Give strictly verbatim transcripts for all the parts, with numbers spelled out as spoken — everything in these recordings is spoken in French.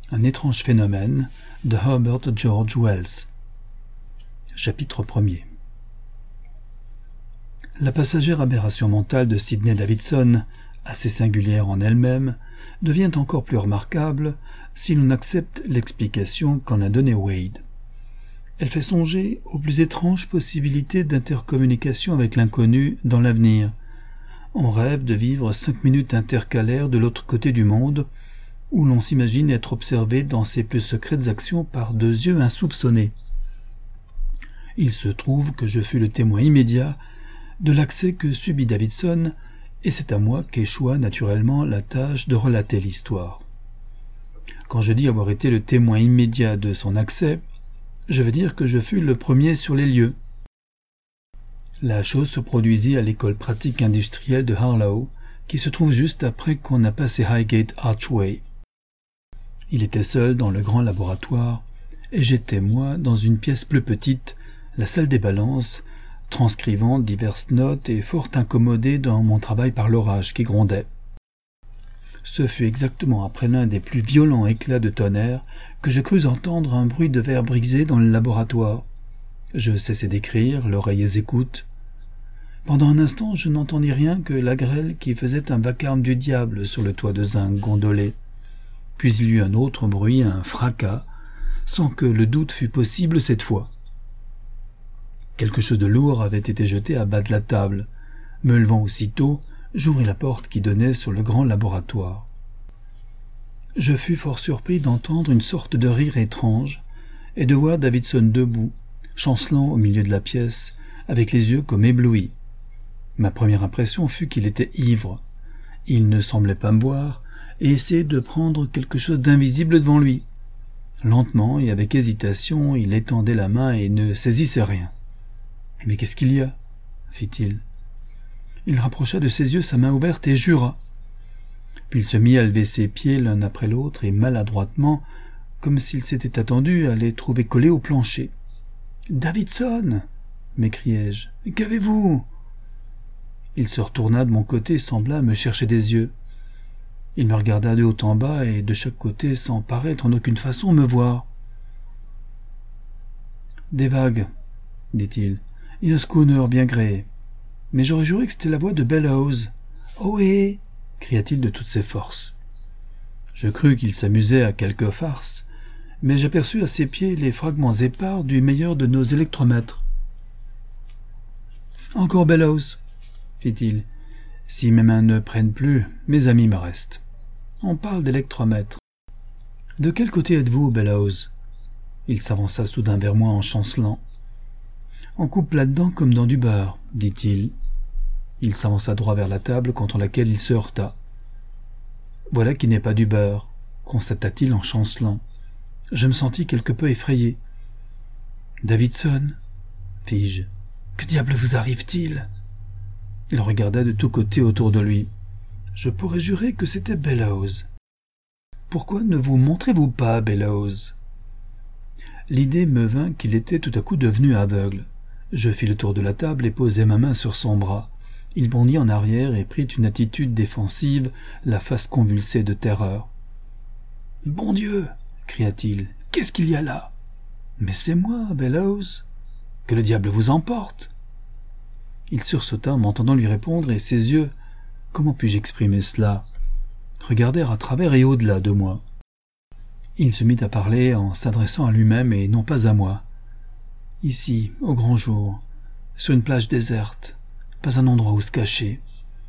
Un étrange phénomène de Herbert George Wells. Chapitre premier. La passagère aberration mentale de Sidney Davidson, assez singulière en elle-même, devient encore plus remarquable si l'on accepte l'explication qu'en a donnée Wade. Elle fait songer aux plus étranges possibilités d'intercommunication avec l'inconnu dans l'avenir. On rêve de vivre cinq minutes intercalaires de l'autre côté du monde, où l'on s'imagine être observé dans ses plus secrètes actions par deux yeux insoupçonnés. Il se trouve que je fus le témoin immédiat de l'accès que subit Davidson, et c'est à moi qu'échoua naturellement la tâche de relater l'histoire. Quand je dis avoir été le témoin immédiat de son accès, je veux dire que je fus le premier sur les lieux. La chose se produisit à l'école pratique industrielle de Harlow, qui se trouve juste après qu'on a passé Highgate Archway. Il était seul dans le grand laboratoire, et j'étais, moi, dans une pièce plus petite, la salle des balances, transcrivant diverses notes et fort incommodé dans mon travail par l'orage qui grondait. Ce fut exactement après l'un des plus violents éclats de tonnerre que je crus entendre un bruit de verre brisé dans le laboratoire. Je cessai d'écrire, l'oreille écoute. Pendant un instant, je n'entendis rien que la grêle qui faisait un vacarme du diable sur le toit de zinc gondolé. Puis il y eut un autre bruit, un fracas, sans que le doute fût possible cette fois. Quelque chose de lourd avait été jeté à bas de la table. Me levant aussitôt, j'ouvris la porte qui donnait sur le grand laboratoire. Je fus fort surpris d'entendre une sorte de rire étrange et de voir Davidson debout, chancelant au milieu de la pièce, avec les yeux comme éblouis. Ma première impression fut qu'il était ivre. Il ne semblait pas me voir et essayait de prendre quelque chose d'invisible devant lui. Lentement et avec hésitation, il étendait la main et ne saisissait rien. « Mais qu'est-ce qu'il y a ?» fit-il. Il rapprocha de ses yeux sa main ouverte et jura. Puis il se mit à lever ses pieds l'un après l'autre et maladroitement, comme s'il s'était attendu à les trouver collés au plancher. « Davidson !» m'écriai-je. « Qu'avez-vous » Il se retourna de mon côté et sembla me chercher des yeux. Il me regarda de haut en bas et de chaque côté sans paraître en aucune façon me voir. « Des vagues, » dit-il, « et un schooner bien gréé. Mais j'aurais juré que c'était la voix de Bellows. « Ohé !» cria-t-il de toutes ses forces. Je crus qu'il s'amusait à quelque farce, mais j'aperçus à ses pieds les fragments épars du meilleur de nos électromètres. « Encore Bellows !» fit-il. « Si mes mains ne prennent plus, mes amis me restent. On parle d'électromètre. De quel côté êtes-vous, Bellows ?» Il s'avança soudain vers moi en chancelant. « On coupe là-dedans comme dans du beurre, » dit-il. Il s'avança droit vers la table contre laquelle il se heurta. « Voilà qui n'est pas du beurre, » constata-t-il en chancelant. Je me sentis quelque peu effrayé. « Davidson » fis-je. « Que diable vous arrive-t-il » Il regarda de tous côtés autour de lui. Je pourrais jurer que c'était Bellows. « Pourquoi ne vous montrez-vous pas, Bellows ?» L'idée me vint qu'il était tout à coup devenu aveugle. Je fis le tour de la table et posai ma main sur son bras. Il bondit en arrière et prit une attitude défensive, la face convulsée de terreur. « Bon Dieu !» cria-t-il. « Qu'est-ce qu'il y a là ?»« Mais c'est moi, Bellows. Que le diable vous emporte !» Il sursauta en m'entendant lui répondre et ses yeux, comment puis-je exprimer cela, regardèrent à travers et au-delà de moi. Il se mit à parler en s'adressant à lui-même et non pas à moi. « Ici, au grand jour, sur une plage déserte, pas un endroit où se cacher. »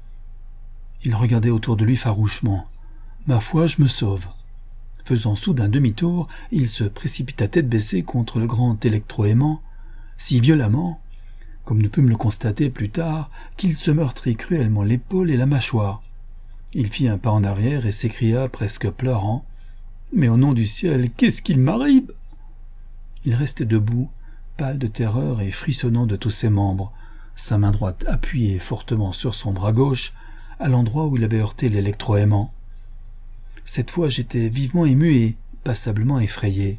Il regardait autour de lui farouchement. « Ma foi, je me sauve. » Faisant soudain demi-tour, il se précipita tête baissée contre le grand électroaimant, si violemment, comme ne put me le constater plus tard, qu'il se meurtrit cruellement l'épaule et la mâchoire. Il fit un pas en arrière et s'écria, presque pleurant, « Mais au nom du ciel, qu'est-ce qu'il m'arrive ?» Il restait debout, pâle de terreur et frissonnant de tous ses membres, sa main droite appuyée fortement sur son bras gauche, à l'endroit où il avait heurté l'électroaimant. Cette fois, j'étais vivement ému et passablement effrayé.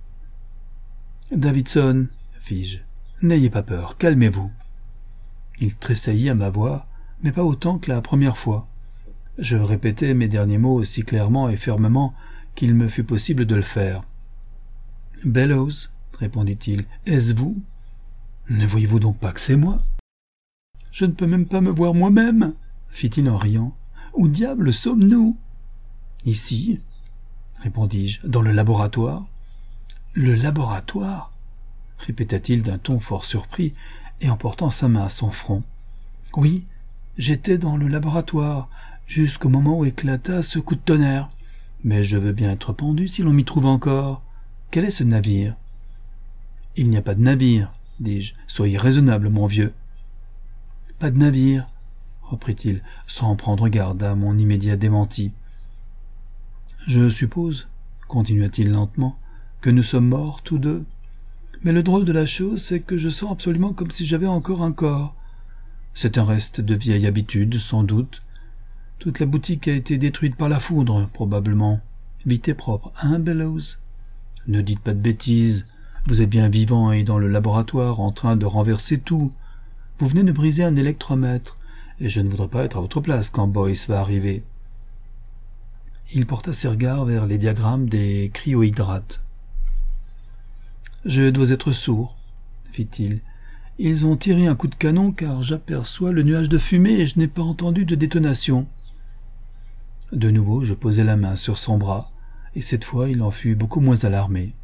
« Davidson, » fis-je, « n'ayez pas peur, calmez-vous. » Il tressaillit à ma voix, mais pas autant que la première fois. Je répétai mes derniers mots aussi clairement et fermement qu'il me fût possible de le faire. « Bellows, répondit-il, est-ce vous ? Ne voyez-vous donc pas que c'est moi ? » « Je ne peux même pas me voir moi-même, fit-il en riant. Où diable sommes-nous ? Ici, répondis-je, dans le laboratoire. Le laboratoire, répéta-t-il d'un ton fort surpris et en portant sa main à son front. Oui, j'étais dans le laboratoire, jusqu'au moment où éclata ce coup de tonnerre. Mais je veux bien être pendu si l'on m'y trouve encore. Quel est ce navire ? Il n'y a pas de navire, dis-je. Soyez raisonnable, mon vieux. Pas de navire, reprit-il, sans prendre garde à mon immédiat démenti. Je suppose, continua-t-il lentement, que nous sommes morts tous deux. Mais le drôle de la chose, c'est que je sens absolument comme si j'avais encore un corps. C'est un reste de vieille habitude, sans doute. Toute la boutique a été détruite par la foudre, probablement. Vite et propre, hein, Bellows ? Ne dites pas de bêtises. Vous êtes bien vivant et dans le laboratoire, en train de renverser tout. Vous venez de briser un électromètre, et je ne voudrais pas être à votre place quand Boyce va arriver. Il porta ses regards vers les diagrammes des cryohydrates. « Je dois être sourd, » fit-il. « Ils ont tiré un coup de canon car j'aperçois le nuage de fumée et je n'ai pas entendu de détonation. » De nouveau, je posai la main sur son bras, et cette fois il en fut beaucoup moins alarmé.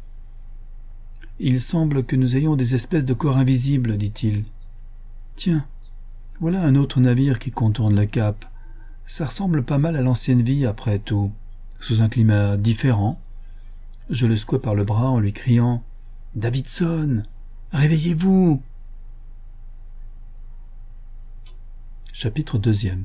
« Il semble que nous ayons des espèces de corps invisibles, dit-il. Tiens, voilà un autre navire qui contourne le cap. Ça ressemble pas mal à l'ancienne vie, après tout, sous un climat différent. » Je le secouai par le bras en lui criant « Davidson, réveillez-vous !» Chapitre deuxième.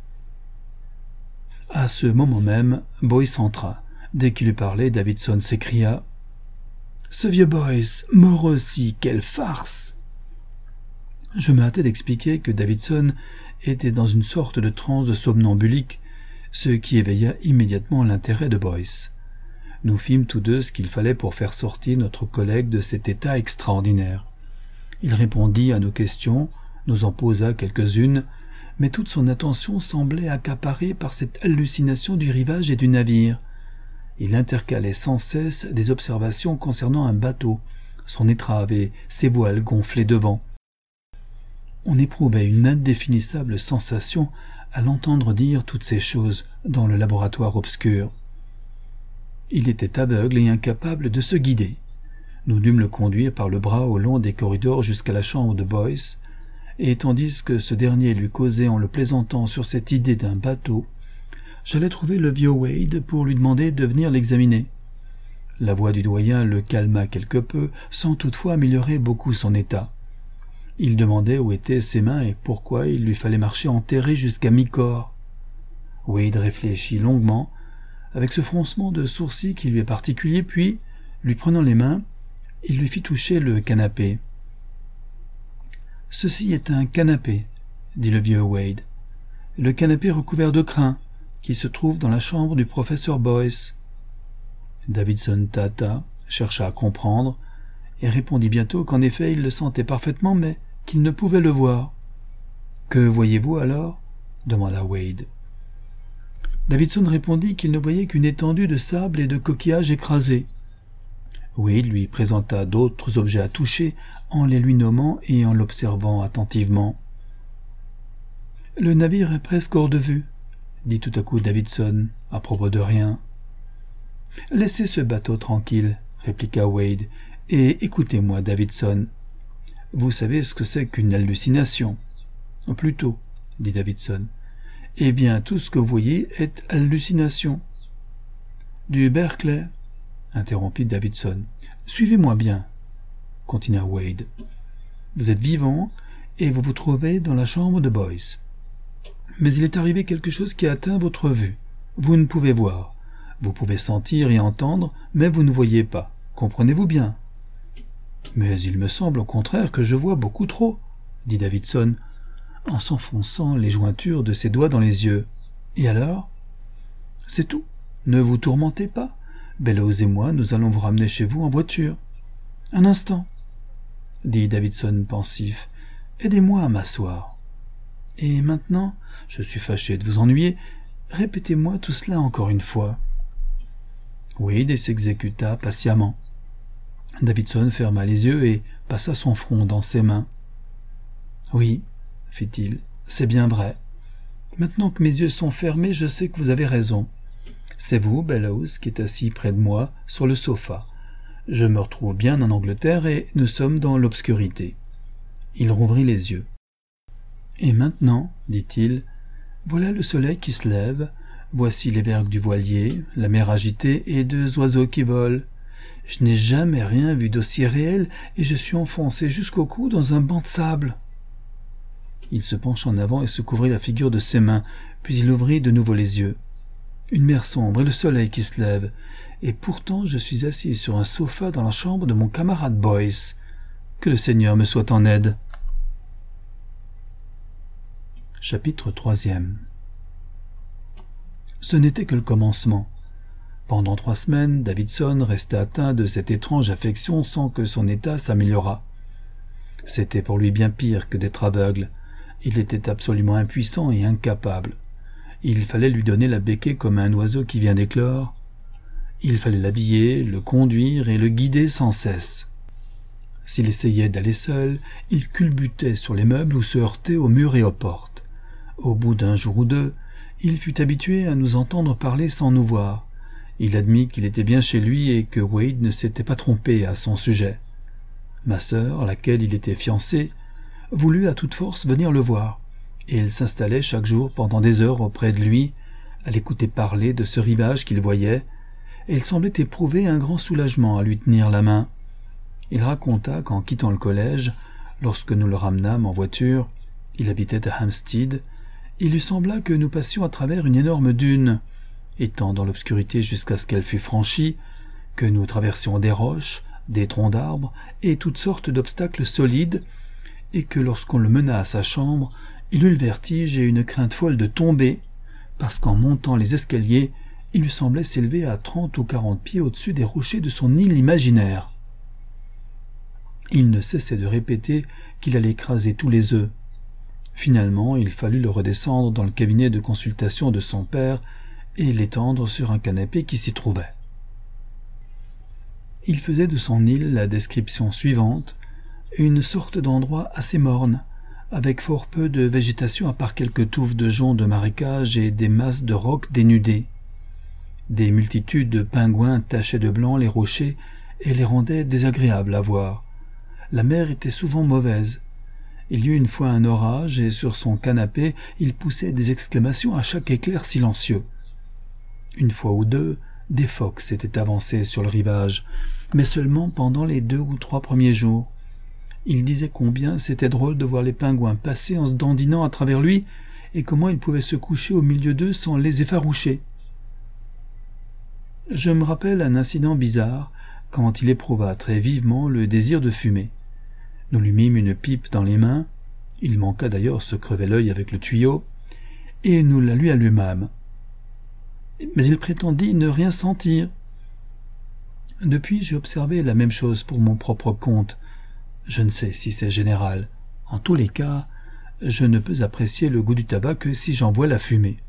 À ce moment même, Boyce entra. Dès qu'il eut parlé, Davidson s'écria « Ce vieux Boyce, mort aussi, quelle farce !» Je me hâtai d'expliquer que Davidson était dans une sorte de transe somnambulique, ce qui éveilla immédiatement l'intérêt de Boyce. Nous fîmes tous deux ce qu'il fallait pour faire sortir notre collègue de cet état extraordinaire. Il répondit à nos questions, nous en posa quelques-unes, mais toute son attention semblait accaparée par cette hallucination du rivage et du navire. Il intercalait sans cesse des observations concernant un bateau, son étrave et ses voiles gonflées devant. On éprouvait une indéfinissable sensation à l'entendre dire toutes ces choses dans le laboratoire obscur. Il était aveugle et incapable de se guider. Nous dûmes le conduire par le bras au long des corridors jusqu'à la chambre de Boyce, et tandis que ce dernier lui causait en le plaisantant sur cette idée d'un bateau, j'allais trouver le vieux Wade pour lui demander de venir l'examiner. La voix du doyen le calma quelque peu, sans toutefois améliorer beaucoup son état. Il demandait où étaient ses mains et pourquoi il lui fallait marcher enterré jusqu'à mi-corps. Wade réfléchit longuement, avec ce froncement de sourcils qui lui est particulier, puis, lui prenant les mains, il lui fit toucher le canapé. « Ceci est un canapé, » dit le vieux Wade. « Le canapé recouvert de crin, qui se trouve dans la chambre du professeur Boyce. » Davidson tâta, chercha à comprendre, et répondit bientôt qu'en effet il le sentait parfaitement, mais qu'il ne pouvait le voir. « Que voyez-vous alors ?» demanda Wade. Davidson répondit qu'il ne voyait qu'une étendue de sable et de coquillages écrasés. Wade lui présenta d'autres objets à toucher en les lui nommant et en l'observant attentivement. « Le navire est presque hors de vue, » dit tout à coup Davidson, à propos de rien. « Laissez ce bateau tranquille, » répliqua Wade, « et écoutez-moi, Davidson. Vous savez ce que c'est qu'une hallucination. »« Plutôt, » dit Davidson. « Eh bien, tout ce que vous voyez est hallucination. »« Du Berkeley ?» interrompit Davidson. « Suivez-moi bien, » continua Wade. « Vous êtes vivant et vous vous trouvez dans la chambre de Boyce. Mais il est arrivé quelque chose qui a atteint votre vue. Vous ne pouvez voir. Vous pouvez sentir et entendre, mais vous ne voyez pas. Comprenez-vous bien ? » « Mais il me semble au contraire que je vois beaucoup trop, » dit Davidson, en s'enfonçant les jointures de ses doigts dans les yeux. « Et alors ? » ?»« C'est tout. Ne vous tourmentez pas. Bellows et moi, nous allons vous ramener chez vous en voiture. »« Un instant, » dit Davidson pensif. « Aidez-moi à m'asseoir. Et maintenant, je suis fâché de vous ennuyer, répétez-moi tout cela encore une fois. » Wade s'exécuta patiemment. Davidson ferma les yeux et passa son front dans ses mains. « Oui, fit-il, c'est bien vrai. Maintenant que mes yeux sont fermés, je sais que vous avez raison. C'est vous, Bellows, qui êtes assis près de moi, sur le sofa. Je me retrouve bien en Angleterre et nous sommes dans l'obscurité. » Il rouvrit les yeux. « Et maintenant, dit-il, voilà le soleil qui se lève, voici les vergues du voilier, la mer agitée et deux oiseaux qui volent. Je n'ai jamais rien vu d'aussi réel et je suis enfoncé jusqu'au cou dans un banc de sable. » Il se pencha en avant et se couvrit la figure de ses mains, puis il ouvrit de nouveau les yeux. Une mer sombre et le soleil qui se lève, et pourtant je suis assis sur un sofa dans la chambre de mon camarade Boyce. Que le Seigneur me soit en aide. Chapitre troisième. Ce n'était que le commencement. Pendant trois semaines, Davidson restait atteint de cette étrange affection sans que son état s'améliorât. C'était pour lui bien pire que d'être aveugle. Il était absolument impuissant et incapable. Il fallait lui donner la béquée comme un oiseau qui vient d'éclore. Il fallait l'habiller, le conduire et le guider sans cesse. S'il essayait d'aller seul, il culbutait sur les meubles ou se heurtait aux murs et aux portes. Au bout d'un jour ou deux, il fut habitué à nous entendre parler sans nous voir. Il admit qu'il était bien chez lui et que Wade ne s'était pas trompé à son sujet. Ma sœur, à laquelle il était fiancé, voulut à toute force venir le voir, et elle s'installait chaque jour pendant des heures auprès de lui, à l'écouter parler de ce rivage qu'il voyait, et il semblait éprouver un grand soulagement à lui tenir la main. Il raconta qu'en quittant le collège, lorsque nous le ramenâmes en voiture, il habitait à Hampstead, il lui sembla que nous passions à travers une énorme dune, étant dans l'obscurité jusqu'à ce qu'elle fût franchie, que nous traversions des roches, des troncs d'arbres et toutes sortes d'obstacles solides, et que lorsqu'on le mena à sa chambre, il eut le vertige et une crainte folle de tomber, parce qu'en montant les escaliers, il lui semblait s'élever à trente ou quarante pieds au-dessus des rochers de son île imaginaire. Il ne cessait de répéter qu'il allait écraser tous les œufs. Finalement, il fallut le redescendre dans le cabinet de consultation de son père et l'étendre sur un canapé qui s'y trouvait. Il faisait de son île la description suivante, une sorte d'endroit assez morne, avec fort peu de végétation à part quelques touffes de joncs de marécage et des masses de rocs dénudés. Des multitudes de pingouins tachaient de blanc les rochers et les rendaient désagréables à voir. La mer était souvent mauvaise. Il y eut une fois un orage et sur son canapé, il poussait des exclamations à chaque éclair silencieux. Une fois ou deux, des phoques s'étaient avancés sur le rivage, mais seulement pendant les deux ou trois premiers jours. Il disait combien c'était drôle de voir les pingouins passer en se dandinant à travers lui et comment il pouvait se coucher au milieu d'eux sans les effaroucher. Je me rappelle un incident bizarre quand il éprouva très vivement le désir de fumer. Nous lui mîmes une pipe dans les mains, il manqua d'ailleurs se crever l'œil avec le tuyau, et nous la lui allumâmes. Mais il prétendit ne rien sentir. Depuis, j'ai observé la même chose pour mon propre compte. Je ne sais si c'est général. En tous les cas, je ne peux apprécier le goût du tabac que si j'en vois la fumée.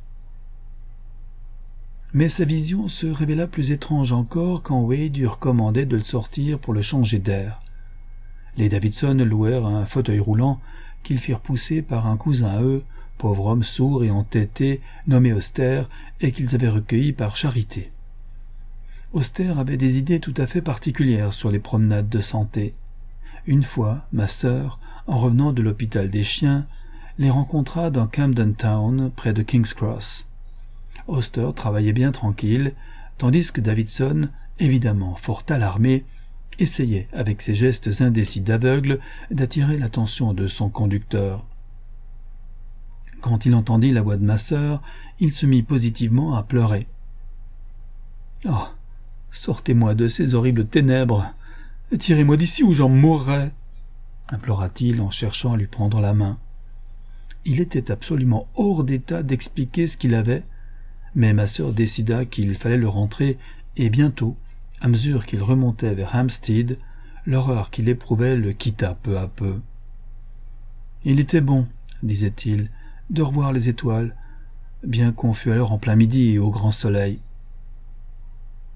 Mais sa vision se révéla plus étrange encore quand Wade lui recommandait de le sortir pour le changer d'air. Les Davidson louèrent un fauteuil roulant qu'ils firent pousser par un cousin à eux, pauvre homme sourd et entêté, nommé Auster, et qu'ils avaient recueilli par charité. Auster avait des idées tout à fait particulières sur les promenades de santé. Une fois, ma sœur, en revenant de l'hôpital des chiens, les rencontra dans Camden Town, près de King's Cross. Auster travaillait bien tranquille, tandis que Davidson, évidemment fort alarmé, essayait, avec ses gestes indécis d'aveugle, d'attirer l'attention de son conducteur. Quand il entendit la voix de ma sœur, il se mit positivement à pleurer. « Oh, sortez-moi de ces horribles ténèbres! Tirez-moi d'ici ou j'en mourrai !» implora-t-il en cherchant à lui prendre la main. Il était absolument hors d'état d'expliquer ce qu'il avait, mais ma sœur décida qu'il fallait le rentrer, et bientôt, à mesure qu'il remontait vers Hampstead, l'horreur qu'il éprouvait le quitta peu à peu. « Il était bon, disait-il, de revoir les étoiles, bien qu'on fût alors en plein midi et au grand soleil. »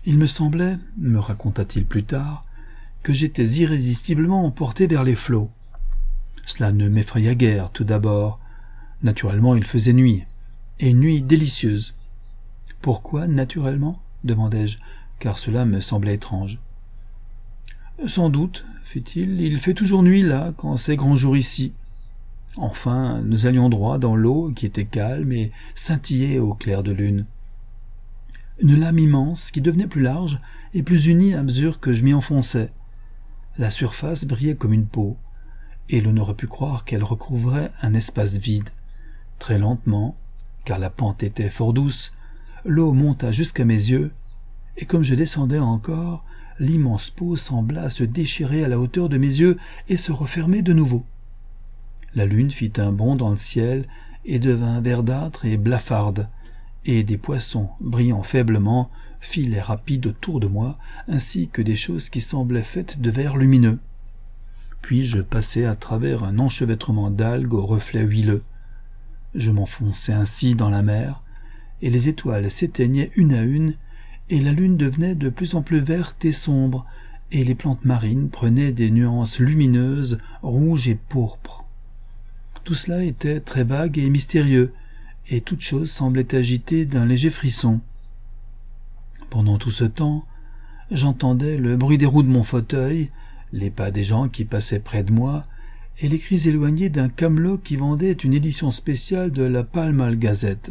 Il me semblait, me raconta-t-il plus tard, que j'étais irrésistiblement emporté vers les flots. Cela ne m'effraya guère, tout d'abord. Naturellement, il faisait nuit, et une nuit délicieuse. « Pourquoi, naturellement ?» demandai-je, car cela me semblait étrange. « Sans doute, fit-il, il fait toujours nuit là, quand c'est grand jour ici. » Enfin, nous allions droit dans l'eau, qui était calme et scintillait au clair de lune. Une lame immense, qui devenait plus large et plus unie à mesure que je m'y enfonçais. La surface brillait comme une peau, et l'on aurait pu croire qu'elle recouvrait un espace vide. Très lentement, car la pente était fort douce, l'eau monta jusqu'à mes yeux, et comme je descendais encore, l'immense peau sembla se déchirer à la hauteur de mes yeux et se refermer de nouveau. La lune fit un bond dans le ciel et devint verdâtre et blafarde, et des poissons, brillant faiblement, filaient rapides autour de moi, ainsi que des choses qui semblaient faites de verre lumineux. Puis je passai à travers un enchevêtrement d'algues aux reflets huileux. Je m'enfonçai ainsi dans la mer, et les étoiles s'éteignaient une à une, et la lune devenait de plus en plus verte et sombre, et les plantes marines prenaient des nuances lumineuses, rouges et pourpres. Tout cela était très vague et mystérieux, et toute chose semblait agitée d'un léger frisson. Pendant tout ce temps, j'entendais le bruit des roues de mon fauteuil, les pas des gens qui passaient près de moi, et les cris éloignés d'un camelot qui vendait une édition spéciale de la Pall Mall Gazette.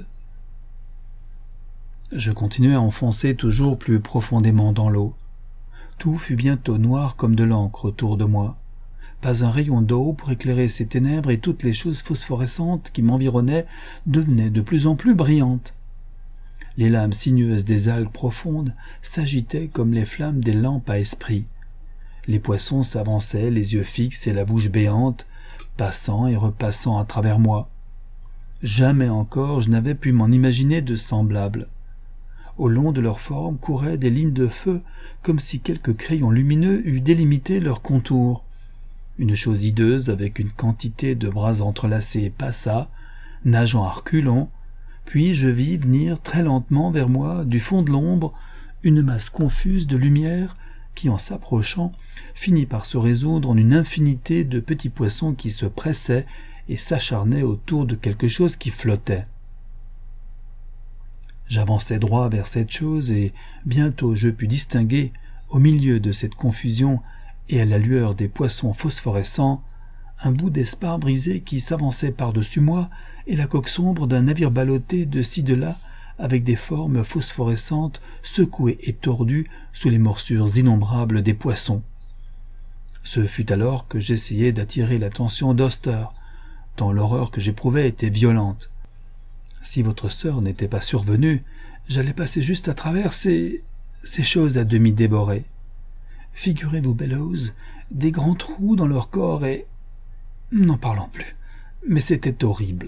Je continuais à enfoncer toujours plus profondément dans l'eau. Tout fut bientôt noir comme de l'encre autour de moi. Pas un rayon d'eau pour éclairer ces ténèbres, et toutes les choses phosphorescentes qui m'environnaient devenaient de plus en plus brillantes. Les lames sinueuses des algues profondes s'agitaient comme les flammes des lampes à esprit. Les poissons s'avançaient, les yeux fixes et la bouche béante, passant et repassant à travers moi. Jamais encore je n'avais pu m'en imaginer de semblables. Au long de leurs formes couraient des lignes de feu, comme si quelque crayon lumineux eût délimité leurs contours. Une chose hideuse avec une quantité de bras entrelacés passa, nageant à reculons, puis je vis venir très lentement vers moi, du fond de l'ombre, une masse confuse de lumière qui, en s'approchant, finit par se résoudre en une infinité de petits poissons qui se pressaient et s'acharnaient autour de quelque chose qui flottait. J'avançai droit vers cette chose, et bientôt je pus distinguer, au milieu de cette confusion et à la lueur des poissons phosphorescents, un bout d'espar brisé qui s'avançait par-dessus moi et la coque sombre d'un navire ballotté de ci de là avec des formes phosphorescentes secouées et tordues sous les morsures innombrables des poissons. Ce fut alors que j'essayai d'attirer l'attention d'Oster, tant l'horreur que j'éprouvais était violente. Si votre sœur n'était pas survenue, j'allais passer juste à travers ces... ces choses à demi dévorées. Figurez-vous, Bellows, des grands trous dans leur corps et... N'en parlons plus, mais c'était horrible.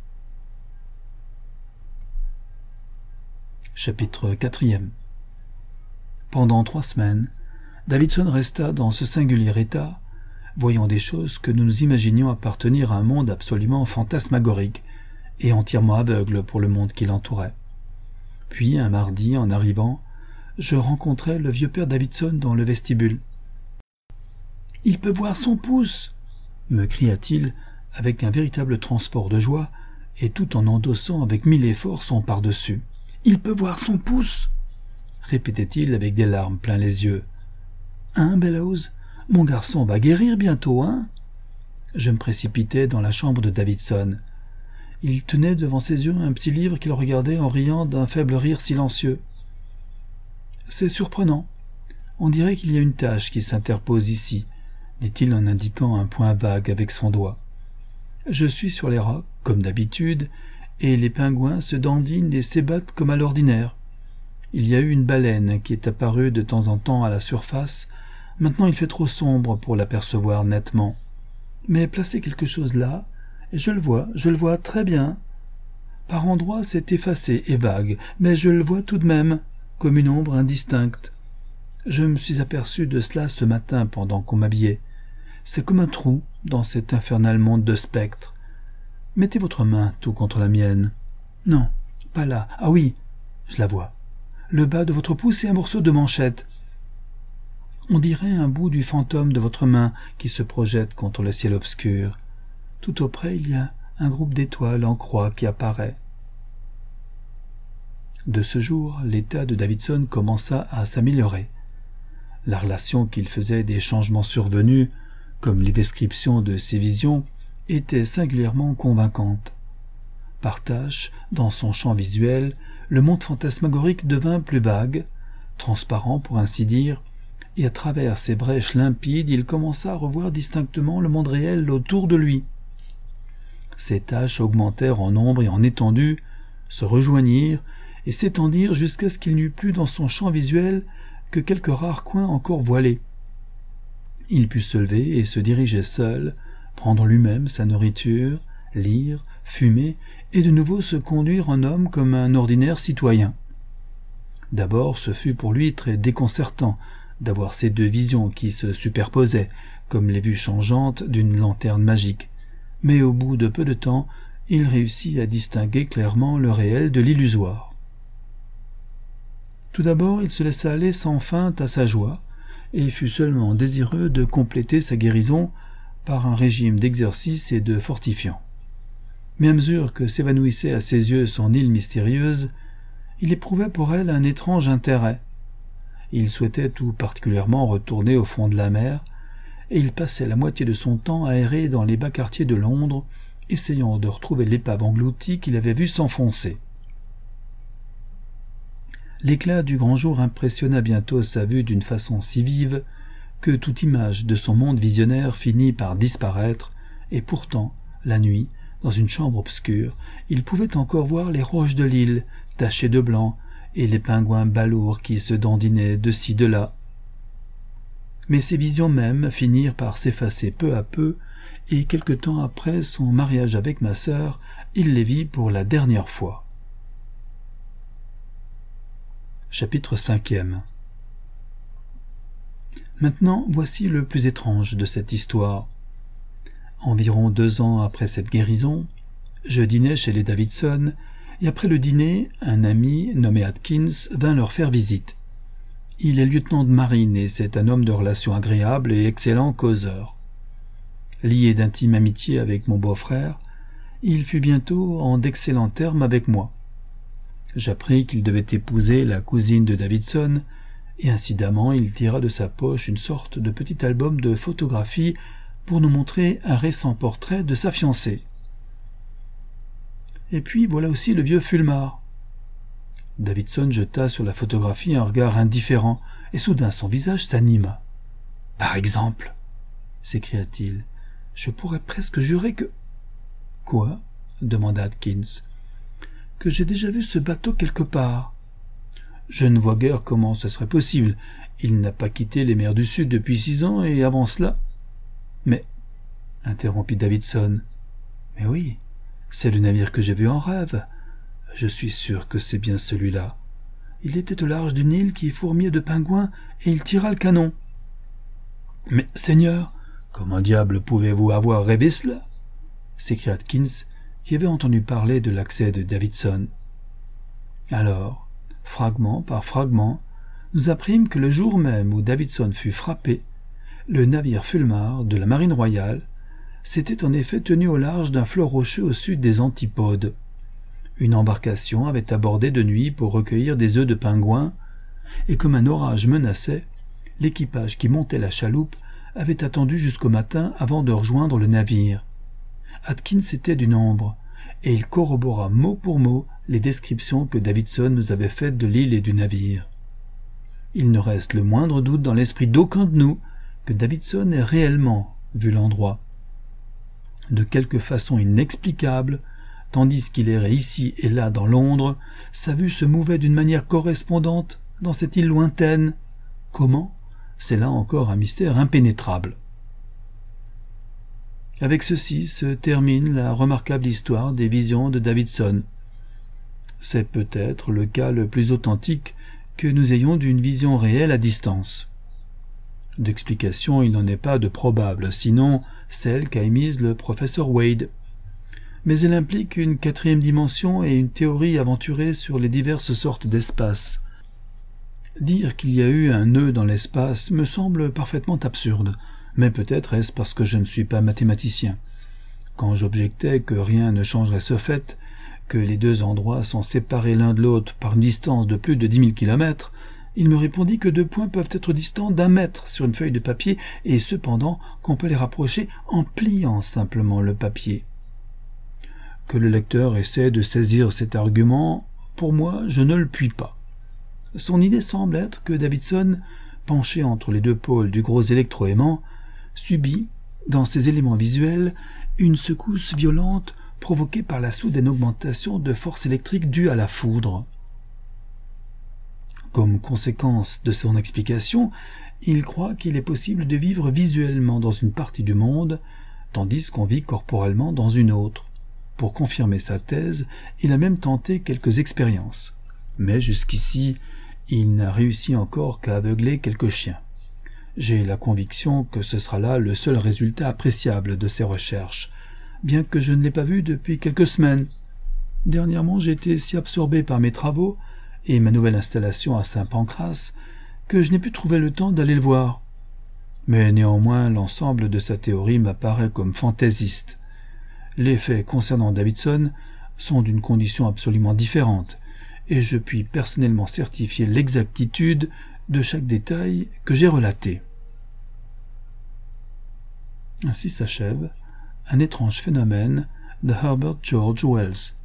Chapitre quatrième. Pendant trois semaines, Davidson resta dans ce singulier état, voyant des choses que nous nous imaginions appartenir à un monde absolument fantasmagorique et entièrement aveugle pour le monde qui l'entourait. Puis, un mardi, en arrivant, je rencontrai le vieux père Davidson dans le vestibule. « Il peut voir son pouce !» me cria-t-il avec un véritable transport de joie et tout en endossant avec mille efforts son par-dessus. « Il peut voir son pouce !» répétait-il avec des larmes plein les yeux. « Hein, Bellows, mon garçon va guérir bientôt, hein ?» Je me précipitai dans la chambre de Davidson. Il tenait devant ses yeux un petit livre qu'il regardait en riant d'un faible rire silencieux. « C'est surprenant. On dirait qu'il y a une tache qui s'interpose ici, » dit-il en indiquant un point vague avec son doigt. « Je suis sur les rocs, comme d'habitude, et les pingouins se dandinent et s'ébattent comme à l'ordinaire. Il y a eu une baleine qui est apparue de temps en temps à la surface. Maintenant il fait trop sombre pour l'apercevoir nettement. Mais placez quelque chose là, et je le vois, je le vois très bien. Par endroits c'est effacé et vague, mais je le vois tout de même, comme une ombre indistincte. Je me suis aperçu de cela ce matin pendant qu'on m'habillait. C'est comme un trou dans cet infernal monde de spectres. Mettez votre main tout contre la mienne. Non, pas là. Ah oui, je la vois. le bas de votre pouce et un morceau de manchette. On dirait un bout du fantôme de votre main qui se projette contre le ciel obscur. Tout auprès, il y a un groupe d'étoiles en croix qui apparaît. » De ce jour, l'état de Davidson commença à s'améliorer. La relation qu'il faisait des changements survenus, comme les descriptions de ses visions, était singulièrement convaincante. Par tâches, dans son champ visuel, le monde fantasmagorique devint plus vague, transparent pour ainsi dire, et à travers ces brèches limpides, il commença à revoir distinctement le monde réel autour de lui. Ces tâches augmentèrent en nombre et en étendue, se rejoignirent et s'étendirent jusqu'à ce qu'il n'y eût plus dans son champ visuel que quelques rares coins encore voilés. Il put se lever et se diriger seul, prendre lui-même sa nourriture, lire, fumer, et de nouveau se conduire en homme comme un ordinaire citoyen. D'abord, ce fut pour lui très déconcertant d'avoir ces deux visions qui se superposaient, comme les vues changeantes d'une lanterne magique. Mais au bout de peu de temps, il réussit à distinguer clairement le réel de l'illusoire. Tout d'abord, il se laissa aller sans feinte à sa joie, et fut seulement désireux de compléter sa guérison par un régime d'exercice et de fortifiants. Mais à mesure que s'évanouissait à ses yeux son île mystérieuse, il éprouvait pour elle un étrange intérêt. Il souhaitait tout particulièrement retourner au fond de la mer, et il passait la moitié de son temps à errer dans les bas quartiers de Londres, essayant de retrouver l'épave engloutie qu'il avait vue s'enfoncer. L'éclat du grand jour impressionna bientôt sa vue d'une façon si vive que toute image de son monde visionnaire finit par disparaître, et pourtant, la nuit, dans une chambre obscure, il pouvait encore voir les roches de l'île, tachées de blanc, et les pingouins balourds qui se dandinaient de ci de là. Mais ces visions mêmes finirent par s'effacer peu à peu, et quelque temps après son mariage avec ma sœur, il les vit pour la dernière fois. Chapitre cinquième. Maintenant, voici le plus étrange de cette histoire. Environ deux ans après cette guérison, je dînais chez les Davidson, et après le dîner, un ami nommé Atkins vint leur faire visite. Il est lieutenant de marine et c'est un homme de relations agréables et excellent causeur. Lié d'intime amitié avec mon beau-frère, il fut bientôt en d'excellents termes avec moi. J'appris qu'il devait épouser la cousine de Davidson, et incidemment il tira de sa poche une sorte de petit album de photographies pour nous montrer un récent portrait de sa fiancée. Et puis voilà aussi le vieux Fulmar. Davidson jeta sur la photographie un regard indifférent, et soudain son visage s'anima. « Par exemple, s'écria-t-il, je pourrais presque jurer que... »« Quoi ?» demanda Atkins. « Que j'ai déjà vu ce bateau quelque part. Je ne vois guère comment ce serait possible. Il n'a pas quitté les mers du Sud depuis six ans, et avant cela... » « Mais... » interrompit Davidson. « Mais oui, c'est le navire que j'ai vu en rêve. Je suis sûr que c'est bien celui-là. Il était au large d'une île qui fourmillait de pingouins, et il tira le canon. »« Mais, Seigneur, comment diable pouvez-vous avoir rêvé cela ?» s'écria Atkins, qui avait entendu parler de l'accès de Davidson. Alors, fragment par fragment, nous apprîmes que le jour même où Davidson fut frappé, le navire Fulmar de la marine royale s'était en effet tenu au large d'un flot rocheux au sud des Antipodes. Une embarcation avait abordé de nuit pour recueillir des œufs de pingouins, et comme un orage menaçait, l'équipage qui montait la chaloupe avait attendu jusqu'au matin avant de rejoindre le navire. Atkins était du nombre, et il corrobora mot pour mot les descriptions que Davidson nous avait faites de l'île et du navire. Il ne reste le moindre doute dans l'esprit d'aucun de nous que Davidson ait réellement vu l'endroit. De quelque façon inexplicable, tandis qu'il errait ici et là dans Londres, sa vue se mouvait d'une manière correspondante dans cette île lointaine. Comment ? C'est là encore un mystère impénétrable. Avec ceci se termine la remarquable histoire des visions de Davidson. C'est peut-être le cas le plus authentique que nous ayons d'une vision réelle à distance. D'explication, il n'en est pas de probable, sinon celle qu'a émise le professeur Wade. Mais elle implique une quatrième dimension et une théorie aventurée sur les diverses sortes d'espace. Dire qu'il y a eu un nœud dans l'espace me semble parfaitement absurde, mais peut-être est-ce parce que je ne suis pas mathématicien. Quand j'objectais que rien ne changerait ce fait, que les deux endroits sont séparés l'un de l'autre par une distance de plus de dix mille kilomètres, il me répondit que deux points peuvent être distants d'un mètre sur une feuille de papier et cependant qu'on peut les rapprocher en pliant simplement le papier. Que le lecteur essaie de saisir cet argument, pour moi, je ne le puis pas. Son idée semble être que Davidson, penché entre les deux pôles du gros électroaimant, subit, dans ses éléments visuels, une secousse violente provoquée par la soudaine augmentation de force électrique due à la foudre. Comme conséquence de son explication, il croit qu'il est possible de vivre visuellement dans une partie du monde, tandis qu'on vit corporellement dans une autre. Pour confirmer sa thèse, il a même tenté quelques expériences. Mais jusqu'ici, il n'a réussi encore qu'à aveugler quelques chiens. J'ai la conviction que ce sera là le seul résultat appréciable de ses recherches, bien que je ne l'ai pas vu depuis quelques semaines. Dernièrement, j'ai été si absorbé par mes travaux et ma nouvelle installation à Saint-Pancras que je n'ai pu trouver le temps d'aller le voir. Mais néanmoins, l'ensemble de sa théorie m'apparaît comme fantaisiste. Les faits concernant Davidson sont d'une condition absolument différente, et je puis personnellement certifier l'exactitude de chaque détail que j'ai relaté. Ainsi s'achève Un étrange phénomène de Herbert George Wells.